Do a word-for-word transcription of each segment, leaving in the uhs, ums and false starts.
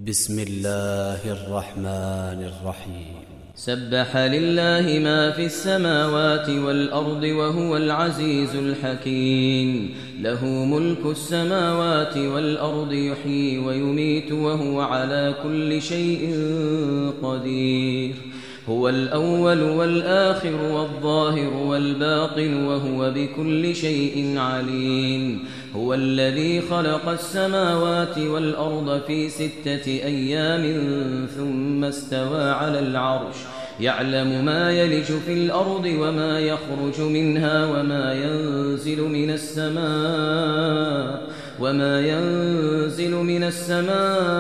بسم الله الرحمن الرحيم. سبح لله ما في السماوات والأرض وهو العزيز الحكيم. له ملك السماوات والأرض يحيي ويميت وهو على كل شيء قدير. هو الأول والآخر والظاهر والباطن وهو بكل شيء عليم. هو الذي خلق السماوات والأرض في ستة أيام ثم استوى على العرش يعلم ما يلج في الأرض وما يخرج منها وما ينزل من السماء وما ينزل من السماء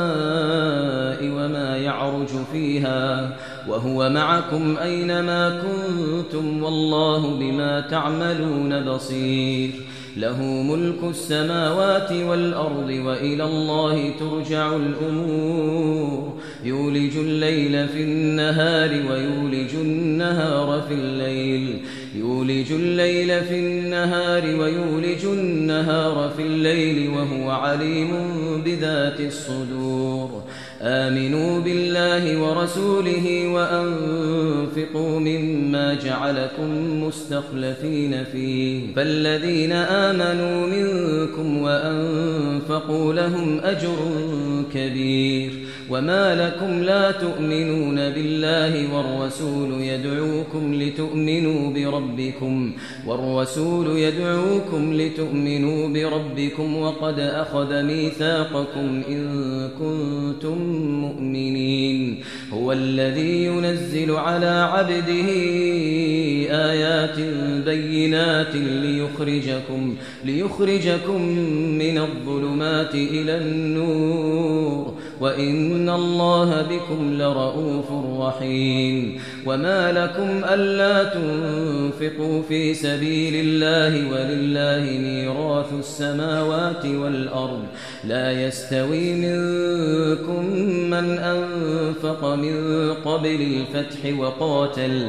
وما يعرج فيها وهو معكم أينما كنتم والله بما تعملون بصير. له ملك السماوات والأرض وإلى الله ترجع الأمور. يولج الليل في النهار ويولج النهار في الليل يولج الليل في النهار ويولج النهار في الليل وهو عليم بذات الصدور. آمنوا بالله ورسوله وأنفقوا مما جعلكم مستخلفين فيه فالذين آمنوا منكم وأنفقوا لهم أجر كبير. وما لكم لا تؤمنون بالله والرسول يدعوكم لتؤمنوا بربكم والرسول يدعوكم لتؤمنوا بربكم وقد أخذ ميثاقكم إن كنتم مؤمنين. هو الذي ينزل على عبده آيات بينات ليخرجكم ليخرجكم من الظلمات إلى النور وإن الله بكم لرؤوف رحيم. وما لكم ألا تنفقوا في سبيل الله ولله ميراث السماوات والأرض لا يستوي منكم من أنفق من قبل الفتح وقاتل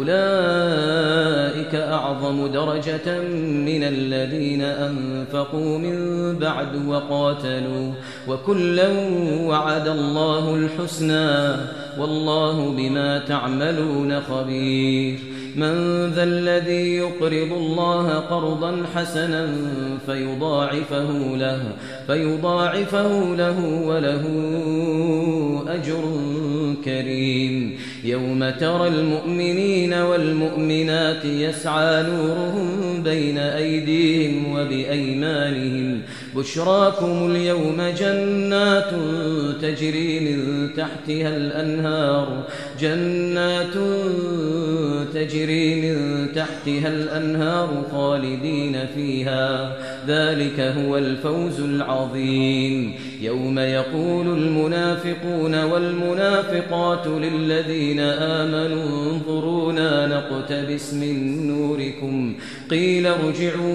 أولئك أعظم درجة من الذين أنفقوا من بعد وقاتلوا وكلا وعد الله الحسنى والله بما تعملون خبير. من ذا الذي يقرض الله قرضا حسنا فيضاعفه له فيضاعفه له وله أجر كريم. يوم ترى المؤمنين والمؤمنات يسعى نورهم بين أيديهم وبأيمانهم بشراكم اليوم جنات تجري من تحتها الأنهار جنات تجري من تحتها الأنهار خالدين فيها ذلك هو الفوز العظيم. يوم يقول المنافقون والمنافقات للذين آمنوا انظرونا نقتبس من نوركم قيل ارجعوا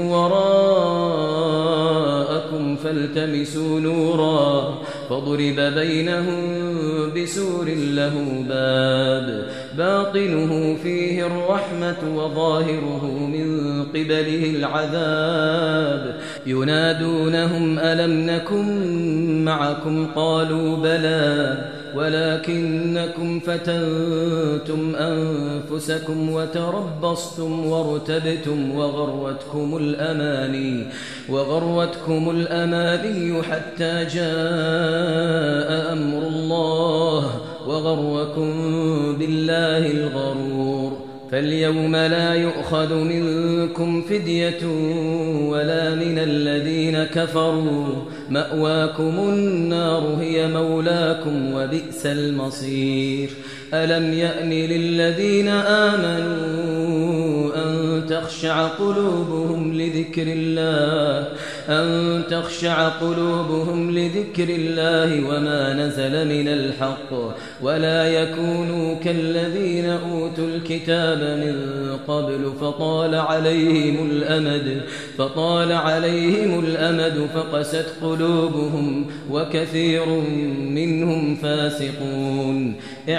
وراءكم فالتمسوا نورا فضرب بينهم بسور له باب باطنه فيه الرحمة وظاهره من قبله العذاب ينادونهم ألم نكن معكم قالوا بلى ولكنكم فتنتم أنفسكم وتربصتم وارتبتم وغرتكم الأماني وغرتكم الأماني حتى جاء أمر الله وغركم بالله الغرور. فاليوم لا يؤخذ منكم فدية ولا من الذين كفروا مأواكم النار هي مولاكم وبئس المصير. ألم يأن للذين آمنوا أن تخشع قلوبهم لذكر الله أن تخشع قلوبهم لذكر الله وما نزل من الحق ولا يكونوا كالذين أوتوا الكتاب من قبل فطال عليهم الأمد فطال عليهم الأمد فقست قلوبهم وكثير منهم فاسقون.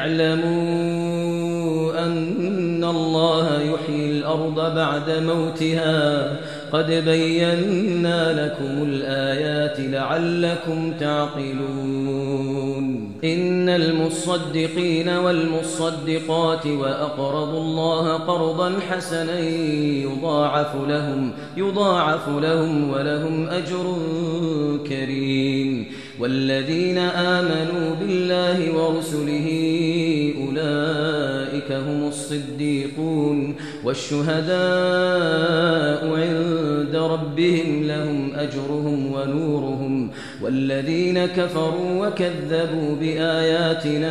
اعلموا أن الله يحيي الأرض بعد موتها قد بينا لكم الآيات لعلكم تعقلون. إن المصدقين والمصدقات وأقرضوا الله قرضا حسنا يضاعف لهم يضاعف لهم ولهم أجر كريم والذين آمنوا بالله ورسله أولئك هم الصديقون والشهداء عند ربهم لهم أجرهم ونورهم والذين كفروا وكذبوا بآياتنا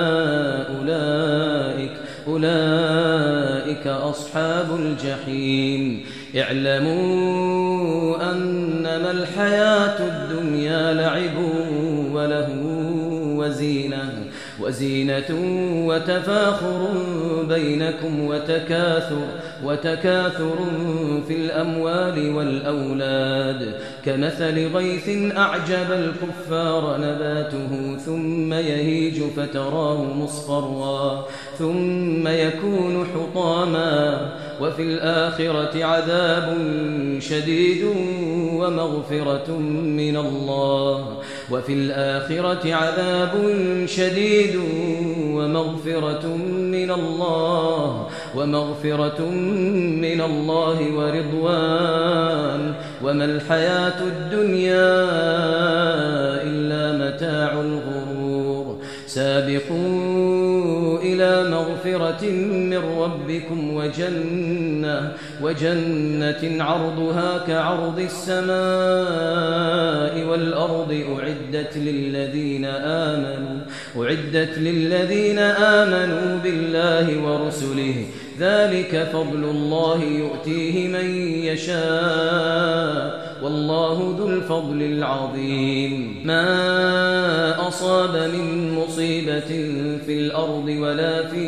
أولئك أولئك أصحاب الجحيم اعلموا أنما الحياة الدنيا لعب وله وزينة وزينة وتفاخر بينكم وتكاثر وتكاثر في الأموال والأولاد كمثل غيث أعجب الكفار نباته ثم يهيج فتراه مصفرا ثم يكون حطاما وفي الآخرة عذاب شديد ومغفرة من الله وفي الآخرة عذاب شديد ومغفرة من الله ومغفرة من الله ورضوان وما الحياة الدنيا إلا متاع الغرور سابقوا إلى مغفرة من ربكم وجنة وجنة عرضها كعرض السماء والأرض أعدت للذين آمنوا أعدت للذين آمنوا بالله ورسله ذلك فضل الله يؤتيه من يشاء والله ذو الفضل العظيم ما أصاب من مصيبة في الأرض ولا في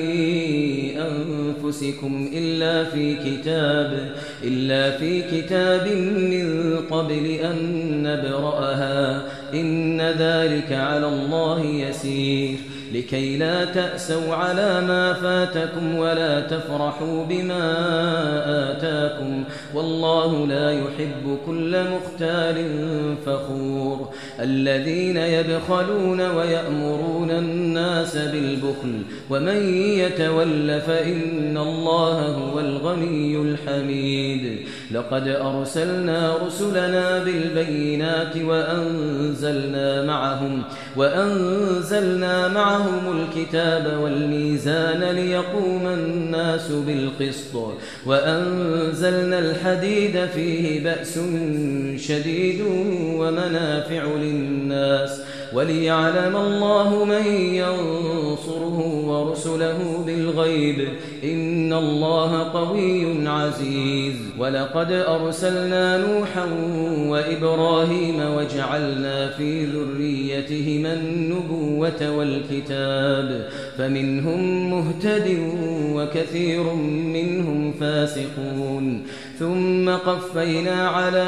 أنفسكم إلا في كتاب إلا في كتاب من قبل أن نبرأها إن ذلك على الله يسير لكي لا تأسوا على ما فاتكم ولا تفرحوا بما آتاكم والله لا يحب كل مختال فخور الذين يبخلون ويأمرون الناس بالبخل ومن يتول فإن الله هو الغني الحميد لقد أرسلنا رسلنا بالبينات وأنزلنا معهم وأنزلنا معهم الكتاب والميزان ليقوم الناس بالقسط وأنزلنا الحديد فيه بأس شديد ومنافع للناس وليعلم الله من ينصره ورسله بالغيب إن الله قوي عزيز ولقد أرسلنا نوحا وإبراهيم وجعلنا في ذريتهما النبوة والكتاب فمنهم مهتد وكثير منهم فاسقون ثم قفينا على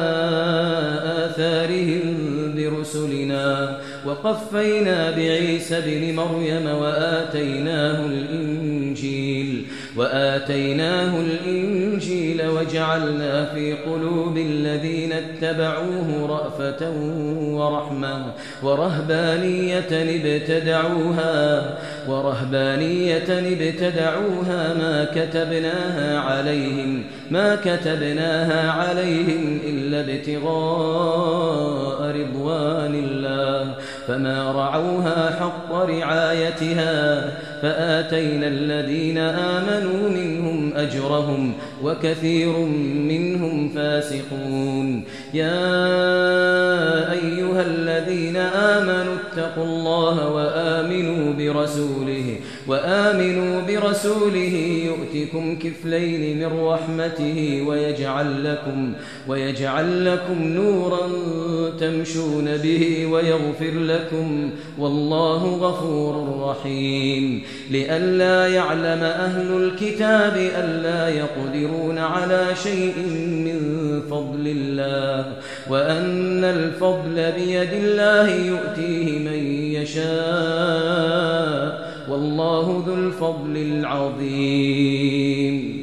آثارهم برسلنا وقفينا بعيسى بن مريم وآتيناه الإنجيل وآتيناه الإنجيل وجعلنا في قلوب الذين اتبعوه رأفة ورحمة ورهبانية ابتدعوها ورهبانية ابتدعوها ما كتبناها عليهم ما كتبناها عليهم إلا ابتغاء رضوان الله فما رعوها حق رعايتها فآتينا الذين آمنوا منهم أجرهم وكثير منهم فاسقون يا أيها الذين آمنوا اتقوا الله وآمنوا برسوله وآمنوا برسوله يؤتكم كفلين من رحمته ويجعل لكم ويجعل لكم نورا تمشون به ويغفر لكم والله غفور رحيم لئلا يعلم أهل الكتاب ألا يقدرون على شيء من فضل الله وأن الفضل بيد الله يؤتيه من يشاء والله ذو الفضل العظيم